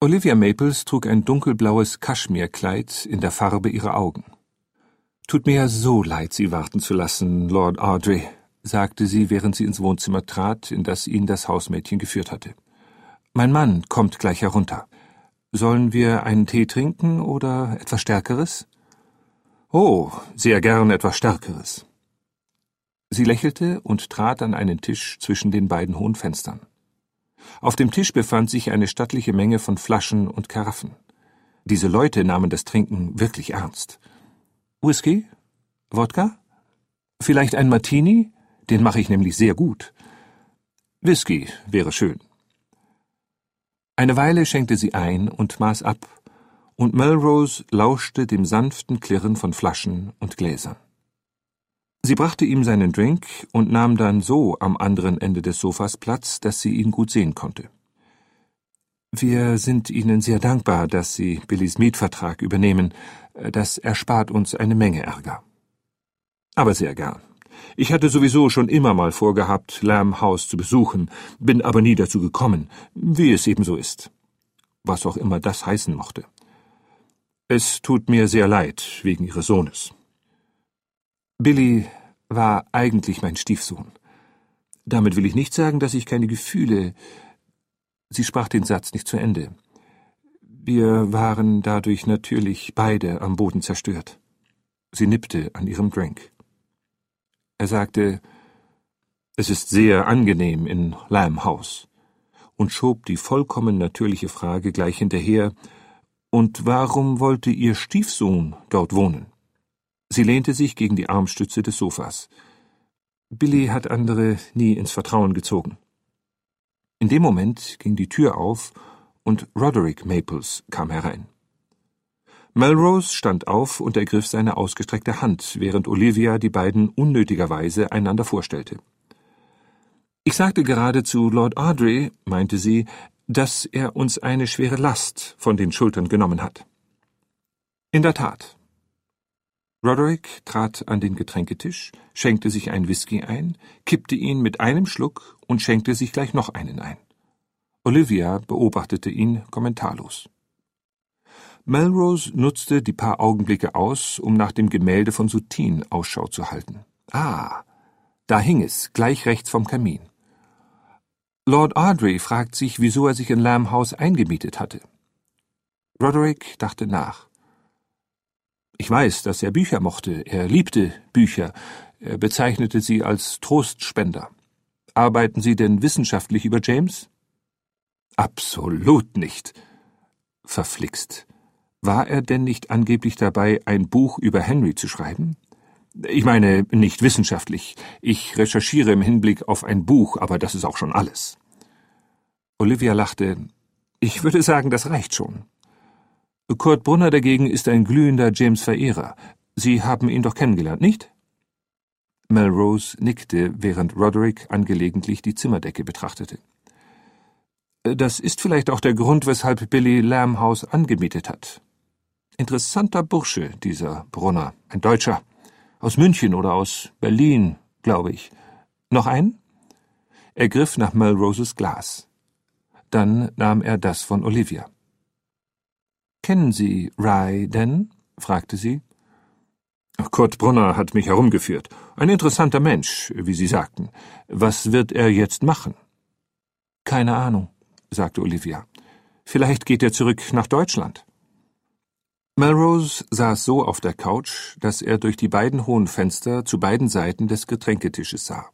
Olivia Maples trug ein dunkelblaues Kaschmirkleid in der Farbe ihrer Augen. »Tut mir ja so leid, Sie warten zu lassen, Lord Ardrey«, sagte sie, während sie ins Wohnzimmer trat, in das ihn das Hausmädchen geführt hatte. »Mein Mann kommt gleich herunter. Sollen wir einen Tee trinken oder etwas Stärkeres?« »Oh, sehr gern etwas Stärkeres.« Sie lächelte und trat an einen Tisch zwischen den beiden hohen Fenstern. Auf dem Tisch befand sich eine stattliche Menge von Flaschen und Karaffen. Diese Leute nahmen das Trinken wirklich ernst. »Whisky? Wodka? Vielleicht ein Martini? Den mache ich nämlich sehr gut.« »Whisky wäre schön.« Eine Weile schenkte sie ein und maß ab, und Melrose lauschte dem sanften Klirren von Flaschen und Gläsern. Sie brachte ihm seinen Drink und nahm dann so am anderen Ende des Sofas Platz, dass sie ihn gut sehen konnte. »Wir sind Ihnen sehr dankbar, dass Sie Billys Mietvertrag übernehmen. Das erspart uns eine Menge Ärger.« »Aber sehr gern. Ich hatte sowieso schon immer mal vorgehabt, Lamb House zu besuchen, bin aber nie dazu gekommen, wie es ebenso ist. Was auch immer das heißen mochte. Es tut mir sehr leid wegen Ihres Sohnes.« »Billy war eigentlich mein Stiefsohn. Damit will ich nicht sagen, dass ich keine Gefühle...« Sie sprach den Satz nicht zu Ende. »Wir waren dadurch natürlich beide am Boden zerstört.« Sie nippte an ihrem Drink. Er sagte, »Es ist sehr angenehm in Lamb House«, und schob die vollkommen natürliche Frage gleich hinterher, »Und warum wollte Ihr Stiefsohn dort wohnen?« Sie lehnte sich gegen die Armstütze des Sofas. »Billy hat andere nie ins Vertrauen gezogen.« In dem Moment ging die Tür auf und Roderick Maples kam herein. Melrose stand auf und ergriff seine ausgestreckte Hand, während Olivia die beiden unnötigerweise einander vorstellte. »Ich sagte gerade zu Lord Ardrey«, meinte sie, »dass er uns eine schwere Last von den Schultern genommen hat.« »In der Tat.« Roderick trat an den Getränketisch, schenkte sich einen Whisky ein, kippte ihn mit einem Schluck und schenkte sich gleich noch einen ein. Olivia beobachtete ihn kommentarlos. Melrose nutzte die paar Augenblicke aus, um nach dem Gemälde von Soutine Ausschau zu halten. Ah, da hing es, gleich rechts vom Kamin. Lord Ardrey fragt sich, wieso er sich in Lamb House eingemietet hatte. Roderick dachte nach. Ich weiß, dass er Bücher mochte. Er liebte Bücher. Er bezeichnete sie als Trostspender. Arbeiten Sie denn wissenschaftlich über James? Absolut nicht. Verflixt. War er denn nicht angeblich dabei, ein Buch über Henry zu schreiben? Ich meine, nicht wissenschaftlich. Ich recherchiere im Hinblick auf ein Buch, aber das ist auch schon alles. Olivia lachte. Ich würde sagen, das reicht schon. Kurt Brunner dagegen ist ein glühender James-Verehrer. Sie haben ihn doch kennengelernt, nicht? Melrose nickte, während Roderick angelegentlich die Zimmerdecke betrachtete. Das ist vielleicht auch der Grund, weshalb Billy Lamb House angemietet hat. Interessanter Bursche, dieser Brunner. Ein Deutscher. Aus München oder aus Berlin, glaube ich. Noch einen? Er griff nach Melroses Glas. Dann nahm er das von Olivia. »Kennen Sie Rye denn?« fragte sie. »Kurt Brunner hat mich herumgeführt. Ein interessanter Mensch, wie Sie sagten. Was wird er jetzt machen?« »Keine Ahnung«, sagte Olivia. »Vielleicht geht er zurück nach Deutschland.« Melrose saß so auf der Couch, dass er durch die beiden hohen Fenster zu beiden Seiten des Getränketisches sah.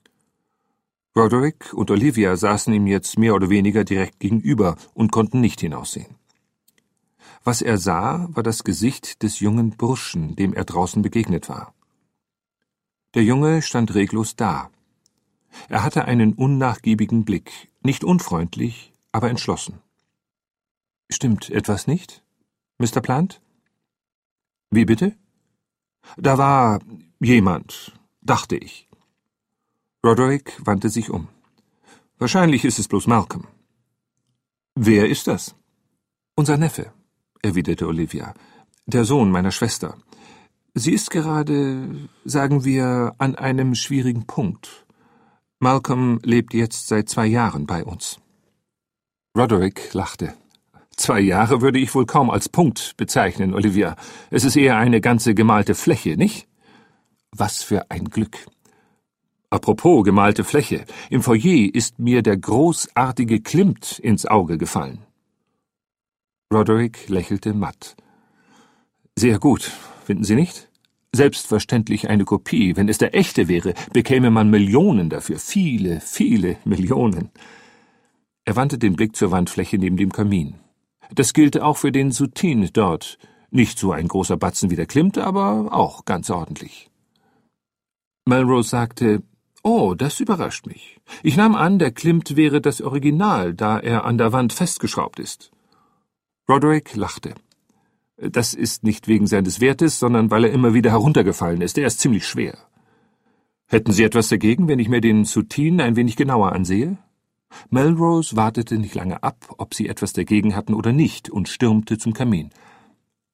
Roderick und Olivia saßen ihm jetzt mehr oder weniger direkt gegenüber und konnten nicht hinaussehen. Was er sah, war das Gesicht des jungen Burschen, dem er draußen begegnet war. Der Junge stand reglos da. Er hatte einen unnachgiebigen Blick, nicht unfreundlich, aber entschlossen. »Stimmt etwas nicht, Mr. Plant?« »Wie bitte?« »Da war jemand, dachte ich.« Roderick wandte sich um. »Wahrscheinlich ist es bloß Malcolm.« »Wer ist das?« »Unser Neffe«, erwiderte Olivia, »der Sohn meiner Schwester. Sie ist gerade, sagen wir, an einem schwierigen Punkt. Malcolm lebt jetzt seit 2 Jahren bei uns.« Roderick lachte. 2 Jahre würde ich wohl kaum als Punkt bezeichnen, Olivia. Es ist eher eine ganze gemalte Fläche, nicht? Was für ein Glück. Apropos gemalte Fläche. Im Foyer ist mir der großartige Klimt ins Auge gefallen. Roderick lächelte matt. Sehr gut, finden Sie nicht? Selbstverständlich eine Kopie. Wenn es der echte wäre, bekäme man Millionen dafür. Viele, viele Millionen. Er wandte den Blick zur Wandfläche neben dem Kamin. Das gilt auch für den Soutine dort. Nicht so ein großer Batzen wie der Klimt, aber auch ganz ordentlich. Melrose sagte, »Oh, das überrascht mich. Ich nahm an, der Klimt wäre das Original, da er an der Wand festgeschraubt ist.« Roderick lachte. »Das ist nicht wegen seines Wertes, sondern weil er immer wieder heruntergefallen ist. Er ist ziemlich schwer.« »Hätten Sie etwas dagegen, wenn ich mir den Soutine ein wenig genauer ansehe?« Melrose wartete nicht lange ab, ob sie etwas dagegen hatten oder nicht, und stürmte zum Kamin.